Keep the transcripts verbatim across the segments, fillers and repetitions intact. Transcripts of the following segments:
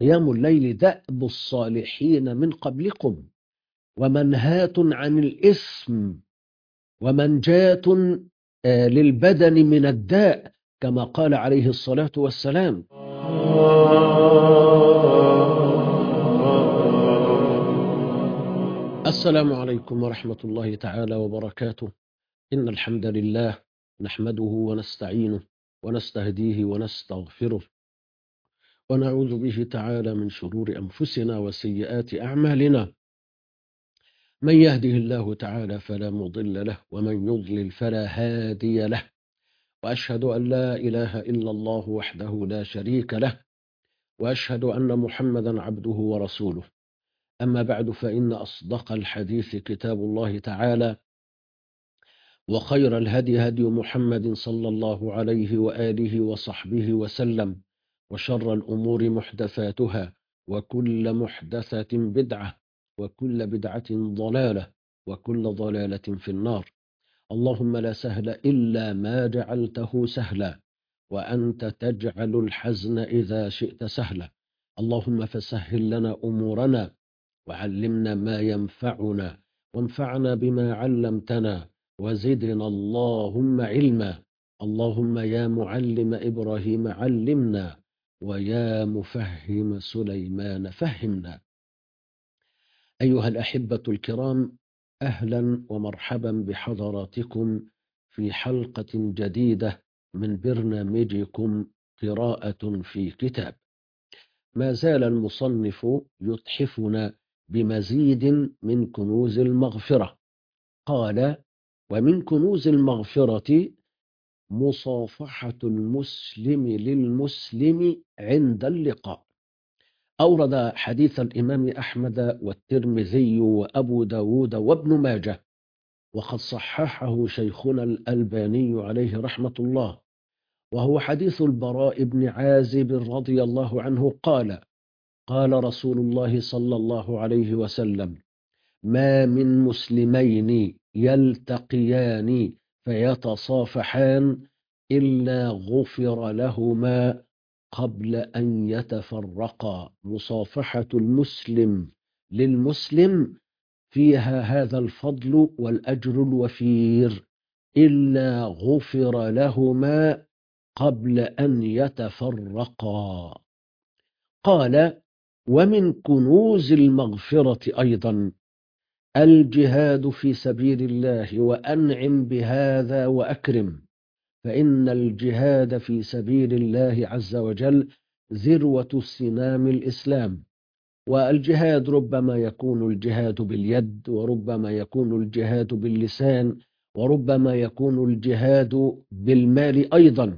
قيام الليل دأب الصالحين من قبلكم، ومنهاة عن الإثم، ومنجاة آه، للبدن من الداء، كما قال عليه الصلاة والسلام. السلام عليكم ورحمة الله تعالى وبركاته. إن الحمد لله نحمده ونستعينه ونستهديه ونستغفره، ونعوذ به تعالى من شرور أنفسنا وسيئات أعمالنا. من يهده الله تعالى فلا مضل له، ومن يضلل فلا هادي له. وأشهد أن لا إله إلا الله وحده لا شريك له، وأشهد أن محمدا عبده ورسوله. أما بعد، فإن أصدق الحديث كتاب الله تعالى، وخير الهدي هدي محمد صلى الله عليه وآله وصحبه وسلم، وشر الأمور محدثاتها، وكل محدثة بدعة، وكل بدعة ضلالة، وكل ضلالة في النار. اللهم لا سهل إلا ما جعلته سهلا، وأنت تجعل الحزن إذا شئت سهلا. اللهم فسهل لنا أمورنا، وعلمنا ما ينفعنا، وانفعنا بما علمتنا، وزدنا اللهم علما. اللهم يا معلم إبراهيم علمنا، ويا مفهم سليمان فهمنا. أيها الأحبة الكرام، أهلا ومرحبا بحضراتكم في حلقة جديدة من برنامجكم قراءة في كتاب. ما زال المصنف يتحفنا بمزيد من كنوز المغفرة. قال: ومن كنوز المغفرة مصافحة المسلم للمسلم عند اللقاء. أورد حديث الإمام أحمد والترمذي وأبو داود وابن ماجه، وقد صححه شيخنا الألباني عليه رحمة الله، وهو حديث البراء بن عازب رضي الله عنه قال: قال رسول الله صلى الله عليه وسلم: ما من مسلمين يلتقيان فيتصافحان إلا غفر لهما قبل أن يتفرقا. مصافحة المسلم للمسلم فيها هذا الفضل والأجر الوفير، إلا غفر لهما قبل أن يتفرقا. قال: ومن كنوز المغفرة أيضا الجهاد في سبيل الله، وأنعم بهذا وأكرم، فإن الجهاد في سبيل الله عز وجل ذروة سنام الإسلام. والجهاد ربما يكون الجهاد باليد، وربما يكون الجهاد باللسان، وربما يكون الجهاد بالمال أيضا.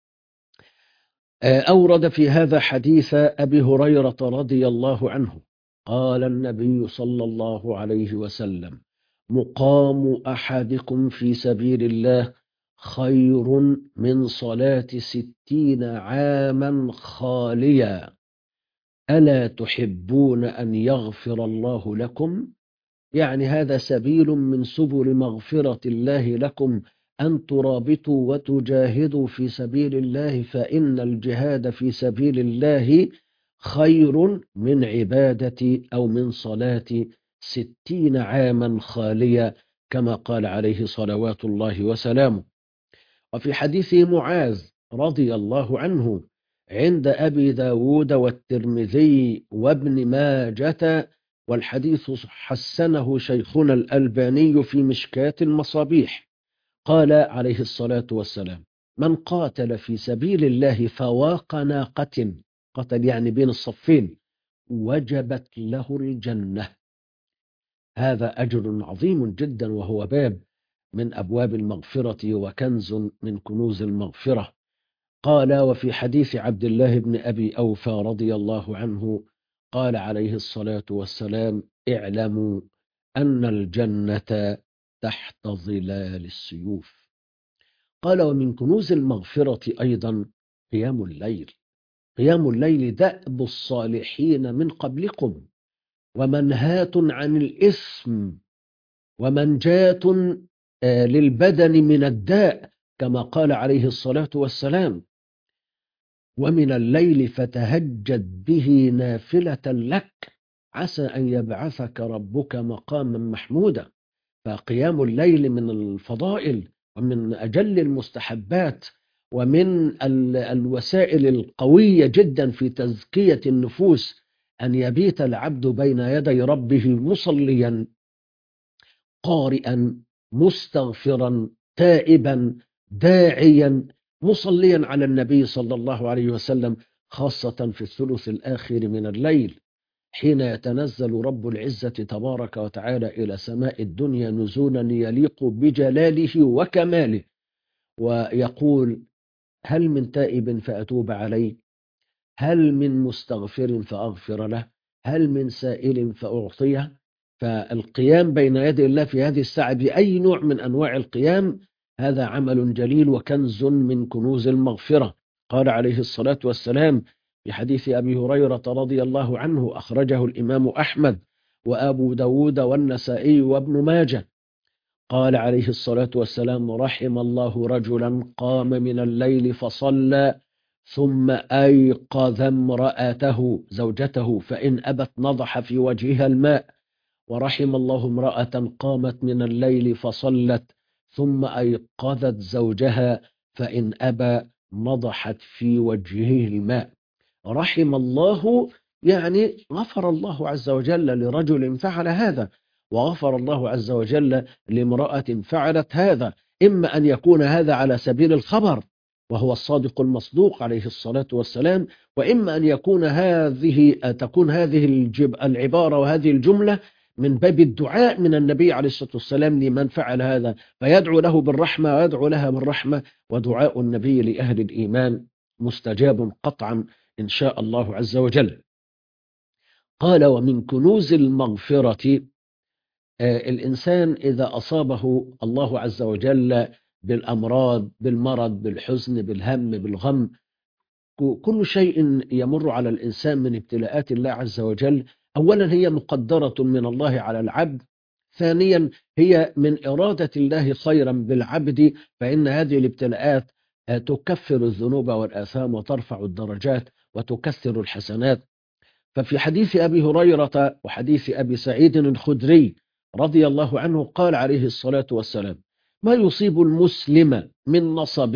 أورد في هذا حديث أبي هريرة رضي الله عنه قال النبي صلى الله عليه وسلم: مقام أحدكم في سبيل الله خير من صلاة ستين عاما خاليا، ألا تحبون أن يغفر الله لكم؟ يعني هذا سبيل من سبل مغفرة الله لكم، أن ترابطوا وتجاهدوا في سبيل الله، فإن الجهاد في سبيل الله خير من عبادة أو من صلاة ستين عاما خالية، كما قال عليه صلوات الله وسلامه. وفي حديث معاذ رضي الله عنه عند أبي داود والترمذي وابن ماجة، والحديث حسنه شيخنا الألباني في مشكاة المصابيح، قال عليه الصلاة والسلام: من قاتل في سبيل الله فواق ناقة، قتل يعني بين الصفين، وجبت له الجنة. هذا أجر عظيم جدا، وهو باب من أبواب المغفرة وكنز من كنوز المغفرة. قال: وفي حديث عبد الله بن أبي أوفى رضي الله عنه قال عليه الصلاة والسلام: اعلموا أن الجنة تحت ظلال السيوف. قال: ومن كنوز المغفرة أيضا قيام الليل. قيام الليل دأب الصالحين من قبلكم، ومنهاة عن الإثم، ومنجاة للبدن من الداء، كما قال عليه الصلاة والسلام. ومن الليل فتهجد به نافلة لك عسى أن يبعثك ربك مقاما محمودا. فقيام الليل من الفضائل ومن أجل المستحبات ومن ال- الوسائل القوية جدا في تزكية النفوس، أن يبيت العبد بين يدي ربه مصليا قارئا مستغفرا تائبا داعيا مصليا على النبي صلى الله عليه وسلم، خاصة في الثلث الآخر من الليل حين يتنزل رب العزة تبارك وتعالى إلى سماء الدنيا نزولا يليق بجلاله وكماله، ويقول: هل من تائب فأتوب عليه؟ هل من مستغفر فأغفر له؟ هل من سائل فأعطيه؟ فالقيام بين يدي الله في هذه الساعة بأي نوع من أنواع القيام هذا عمل جليل وكنز من كنوز المغفرة. قال عليه الصلاة والسلام في حديث أبي هريرة رضي الله عنه، أخرجه الإمام أحمد وأبو داود والنسائي وابن ماجه، قال عليه الصلاة والسلام: رحم الله رجلا قام من الليل فصلى ثم أيقظ امرأته زوجته فإن أبت نضح في وجهها الماء. ورحم الله امرأة قامت من الليل فصلت ثم أيقظت زوجها فإن أبى نضحت في وجهه الماء. رحم الله يعني غفر الله عز وجل لرجل فعل هذا، وغفر الله عز وجل لامرأة فعلت هذا، إما أن يكون هذا على سبيل الخبر وهو الصادق المصدوق عليه الصلاة والسلام، وإما أن يكون هذه تكون هذه الجب العبارة وهذه الجملة من باب الدعاء من النبي عليه الصلاة والسلام لمن فعل هذا، فيدعو له بالرحمة ويدعو لها بالرحمة، ودعاء النبي لأهل الإيمان مستجاب قطعا إن شاء الله عز وجل. قال: ومن كنوز المغفرة آه، الإنسان إذا أصابه الله عز وجل بالأمراض، بالمرض، بالحزن، بالهم، بالغم، كل شيء يمر على الإنسان من ابتلاءات الله عز وجل، أولا هي مقدرة من الله على العبد، ثانيا هي من إرادة الله خيرا بالعبد، فإن هذه الابتلاءات آه، تكفر الذنوب والآثام وترفع الدرجات وتكثر الحسنات. ففي حديث أبي هريرة وحديث أبي سعيد الخدري رضي الله عنه قال عليه الصلاة والسلام: ما يصيب المسلم من نصب،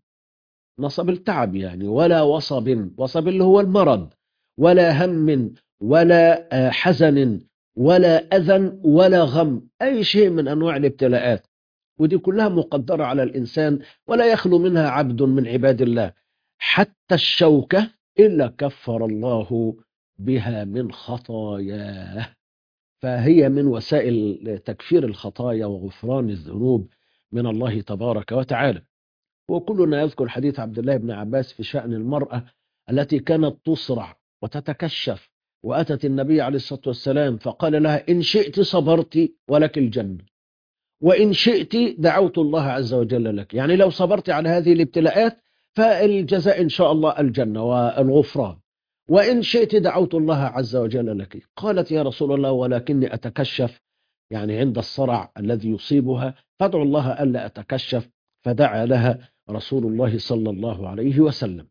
نصب التعب يعني، ولا وصب، وصب اللي هو المرض، ولا هم، ولا آه، حزن، ولا أذى، ولا غم، أي شيء من أنواع الابتلاءات، ودي كلها مقدرة على الإنسان ولا يخلو منها عبد من عباد الله، حتى الشوكة إلا كفر الله بها من خطاياه. فهي من وسائل تكفير الخطايا وغفران الذنوب من الله تبارك وتعالى. وكلنا يذكر حديث عبد الله بن عباس في شأن المرأة التي كانت تصرع وتتكشف، وأتت النبي عليه الصلاة والسلام فقال لها: إن شئت صبرت ولك الجنة، وإن شئت دعوت الله عز وجل لك. يعني لو صبرت على هذه الابتلاءات فالجزاء إن شاء الله الجنة والغفران، وإن شئت دعوت الله عز وجل لك. قالت: يا رسول الله ولكني أتكشف، يعني عند الصرع الذي يصيبها، فادعو الله ألا أتكشف. فدعا لها رسول الله صلى الله عليه وسلم.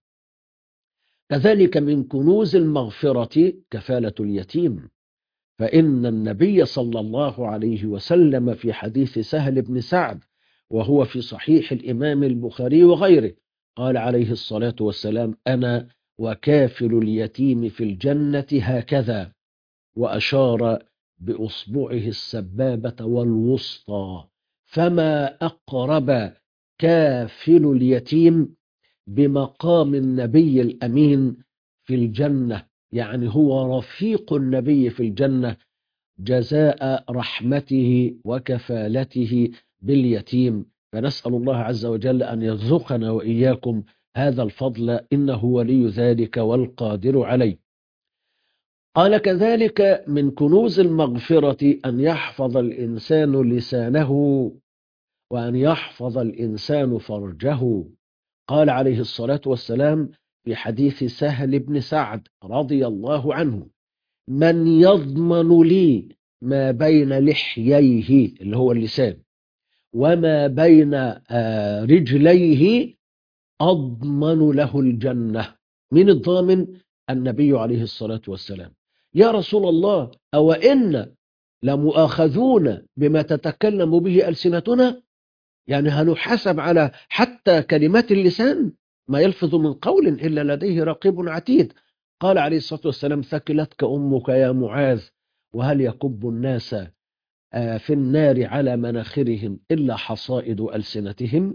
كذلك من كنوز المغفرة كفالة اليتيم، فإن النبي صلى الله عليه وسلم في حديث سهل بن سعد وهو في صحيح الإمام البخاري وغيره قال عليه الصلاة والسلام: أنا وكافل اليتيم في الجنة هكذا، وأشار بأصبعه السبابة والوسطى، فما أقرب كافل اليتيم بمقام النبي الأمين في الجنة، يعني هو رفيق النبي في الجنة، جزاء رحمته وكفالته باليتيم. فنسأل الله عز وجل أن يرزقنا وإياكم هذا الفضل، إنه ولي ذلك والقادر عليه. قال: كذلك من كنوز المغفرة أن يحفظ الإنسان لسانه، وأن يحفظ الإنسان فرجه. قال عليه الصلاة والسلام في حديث سهل بن سعد رضي الله عنه: من يضمن لي ما بين لحييه اللي هو اللسان وما بين رجليه أضمن له الجنة. مين الضامن؟ النبي عليه الصلاة والسلام. يا رسول الله، أو إن لمؤاخذون بما تتكلم به ألسنتنا؟ يعني هنحاسب على حتى كلمات اللسان، ما يلفظ من قول إلا لديه رقيب عتيد. قال عليه الصلاة والسلام: ثكلتك أمك يا معاذ، وهل يكب الناس آه، في النار على مناخرهم إلا حصائد ألسنتهم.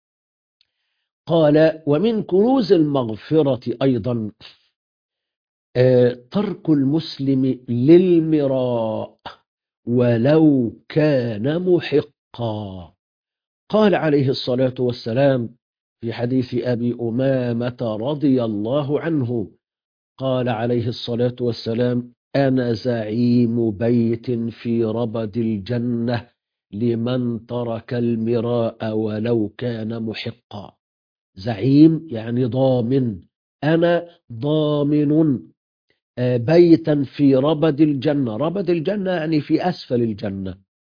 قال: ومن كنوز المغفرة أيضا آه، ترك المسلم للمراء ولو كان محقا. قال عليه الصلاة والسلام في حديث أبي أمامة رضي الله عنه، قال عليه الصلاة والسلام: أنا زعيم بيت في ربد الجنة لمن ترك المراء ولو كان محقا. زعيم يعني ضامن، أنا ضامن آه، بيتا في ربد الجنة. ربد الجنة يعني في أسفل الجنة.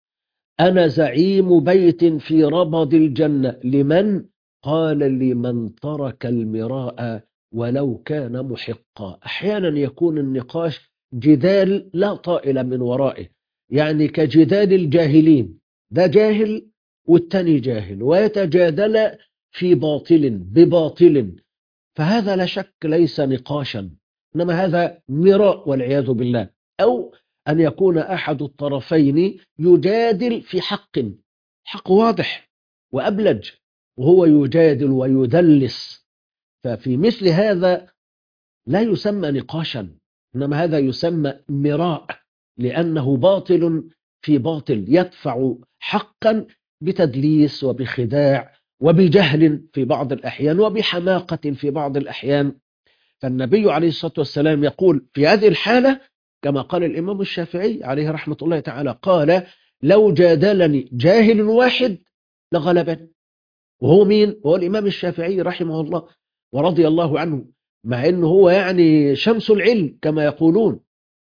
أنا زعيم بيت في ربض الجنة لمن؟ قال: لمن ترك المراء ولو كان محقا. أحيانا يكون النقاش جدال لا طائل من ورائه، يعني كجدال الجاهلين، ده جاهل والتاني جاهل ويتجادل في باطل بباطل، فهذا لا شك ليس نقاشا، إنما هذا مراء والعياذ بالله. أو أن يكون أحد الطرفين يجادل في حق، حق واضح وأبلج، وهو يجادل ويدلس، ففي مثل هذا لا يسمى نقاشا، إنما هذا يسمى مراء، لأنه باطل في باطل، يدفع حقا بتدليس وبخداع وبجهل في بعض الأحيان وبحماقة في بعض الأحيان. فالنبي عليه الصلاة والسلام يقول في هذه الحالة كما قال الإمام الشافعي عليه رحمة الله تعالى، قال: لو جادلني جاهل واحد لغلبني. وهو مين؟ وهو الإمام الشافعي رحمه الله ورضي الله عنه، مع أنه هو يعني شمس العلم كما يقولون،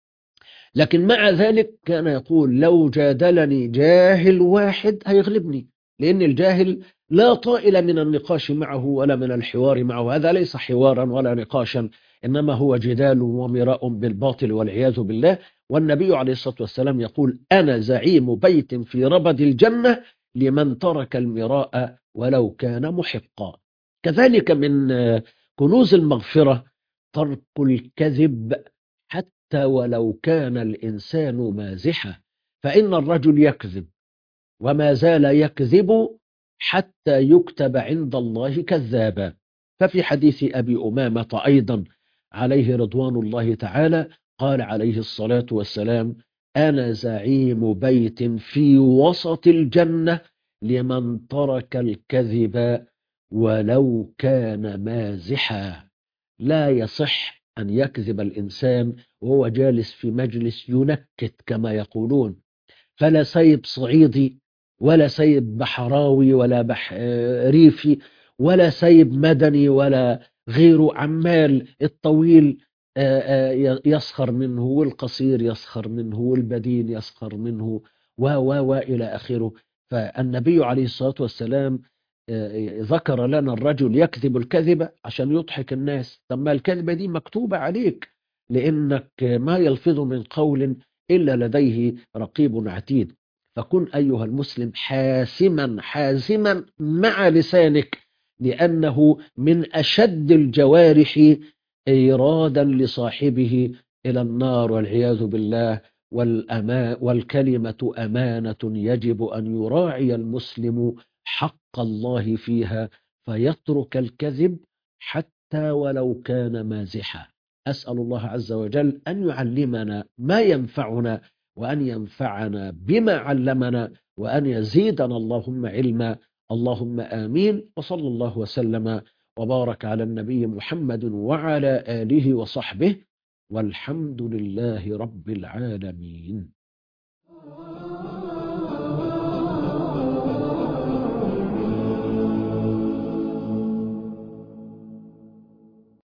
لكن مع ذلك كان يقول: لو جادلني جاهل واحد هيغلبني، لأن الجاهل لا طائل من النقاش معه ولا من الحوار معه، هذا ليس حوارا ولا نقاشا، إنما هو جدال ومراء بالباطل والعياذ بالله. والنبي عليه الصلاة والسلام يقول: أنا زعيم بيت في ربد الجنة لمن ترك المراء ولو كان محقا. كذلك من كنوز المغفرة ترك الكذب حتى ولو كان الإنسان مازحا، فإن الرجل يكذب وما زال يكذب حتى يكتب عند الله كذابا. ففي حديث أبي أمامة أيضا عليه رضوان الله تعالى قال عليه الصلاة والسلام: أنا زعيم بيت في وسط الجنة لمن ترك الكذب ولو كان مازحا. لا يصح أن يكذب الإنسان وهو جالس في مجلس ينكت كما يقولون، فلا سيب صعيدي ولا سيب بحراوي ولا بح ريفي ولا سيب مدني ولا غيره، عمال الطويل يسخر منه والقصير يسخر منه والبدين يسخر منه و و وإلى آخره. فالنبي عليه الصلاة والسلام ذكر لنا الرجل يكذب الكذبة عشان يضحك الناس. طب ما الكذبة دي مكتوبة عليك، لأنك ما يلفظ من قول إلا لديه رقيب عتيد. فكن أيها المسلم حاسما حازما مع لسانك، لأنه من أشد الجوارح إيرادا لصاحبه إلى النار والعياذ بالله. والأما والكلمة أمانة يجب أن يراعي المسلم حق الله فيها، فيترك الكذب حتى ولو كان مازحا. أسأل الله عز وجل أن يعلمنا ما ينفعنا، وأن ينفعنا بما علمنا، وأن يزيدنا اللهم علما. اللهم آمين. وصلى الله وسلم وبارك على النبي محمد وعلى آله وصحبه، والحمد لله رب العالمين.